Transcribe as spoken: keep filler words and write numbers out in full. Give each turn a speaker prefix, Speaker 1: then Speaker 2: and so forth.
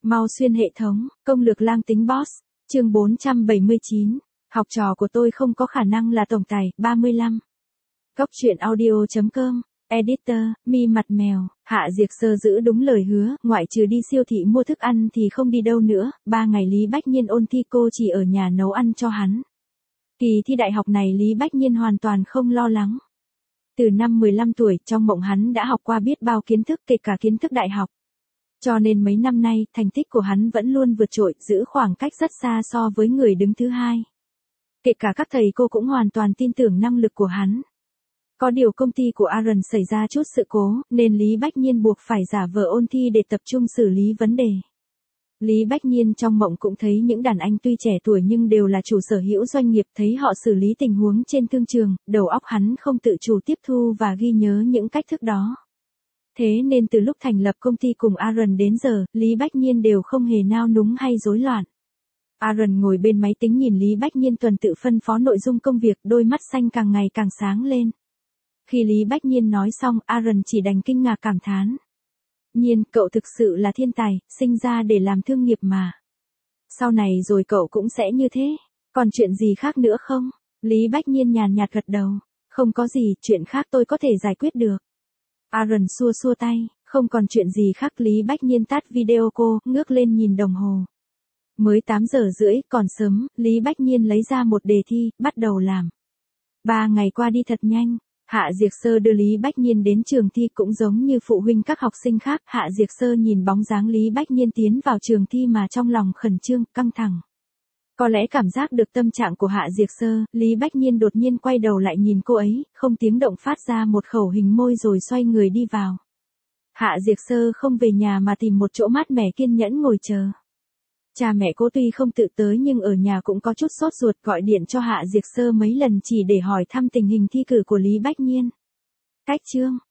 Speaker 1: Mau xuyên hệ thống, công lược lang tính boss, chương bốn trăm bảy mươi chín. Học trò của tôi không có khả năng là tổng tài, ba mươi lăm. Góc truyện audio chấm com, editor, mi mặt mèo, Hạ Diệc Sơ giữ đúng lời hứa, ngoại trừ đi siêu thị mua thức ăn thì không đi đâu nữa, ba ngày Lý Bách Nhiên ôn thi cô chỉ ở nhà nấu ăn cho hắn. Kỳ thi đại học này Lý Bách Nhiên hoàn toàn không lo lắng. Từ năm mười lăm tuổi, trong mộng hắn đã học qua biết bao kiến thức, kể cả kiến thức đại học. Cho nên mấy năm nay, thành tích của hắn vẫn luôn vượt trội, giữ khoảng cách rất xa so với người đứng thứ hai. Kể cả các thầy cô cũng hoàn toàn tin tưởng năng lực của hắn. Có điều công ty của Aaron xảy ra chút sự cố, nên Lý Bách Nhiên buộc phải giả vờ ôn thi để tập trung xử lý vấn đề. Lý Bách Nhiên trong mộng cũng thấy những đàn anh tuy trẻ tuổi nhưng đều là chủ sở hữu doanh nghiệp, thấy họ xử lý tình huống trên thương trường, đầu óc hắn không tự chủ tiếp thu và ghi nhớ những cách thức đó. Thế nên từ lúc thành lập công ty cùng Aaron đến giờ, Lý Bách Nhiên đều không hề nao núng hay rối loạn. Aaron ngồi bên máy tính nhìn Lý Bách Nhiên tuần tự phân phó nội dung công việc, đôi mắt xanh càng ngày càng sáng lên. Khi Lý Bách Nhiên nói xong, Aaron chỉ đành kinh ngạc cảm thán. Nhiên, cậu thực sự là thiên tài, sinh ra để làm thương nghiệp mà. Sau này rồi cậu cũng sẽ như thế. Còn chuyện gì khác nữa không? Lý Bách Nhiên nhàn nhạt gật đầu. Không có gì, chuyện khác tôi có thể giải quyết được. Aaron xua xua tay, không còn chuyện gì khác. Lý Bách Nhiên tắt video cô, ngước lên nhìn đồng hồ. Mới tám giờ rưỡi, còn sớm, Lý Bách Nhiên lấy ra một đề thi, bắt đầu làm. Ba ngày qua đi thật nhanh. Hạ Diệc Sơ đưa Lý Bách Nhiên đến trường thi cũng giống như phụ huynh các học sinh khác. Hạ Diệc Sơ nhìn bóng dáng Lý Bách Nhiên tiến vào trường thi mà trong lòng khẩn trương, căng thẳng. Có lẽ cảm giác được tâm trạng của Hạ Diệc Sơ, Lý Bách Nhiên đột nhiên quay đầu lại nhìn cô ấy, không tiếng động phát ra một khẩu hình môi rồi xoay người đi vào. Hạ Diệc Sơ không về nhà mà tìm một chỗ mát mẻ kiên nhẫn ngồi chờ. Cha mẹ cô tuy không tự tới nhưng ở nhà cũng có chút sốt ruột, gọi điện cho Hạ Diệc Sơ mấy lần chỉ để hỏi thăm tình hình thi cử của Lý Bách Nhiên. Cách chương,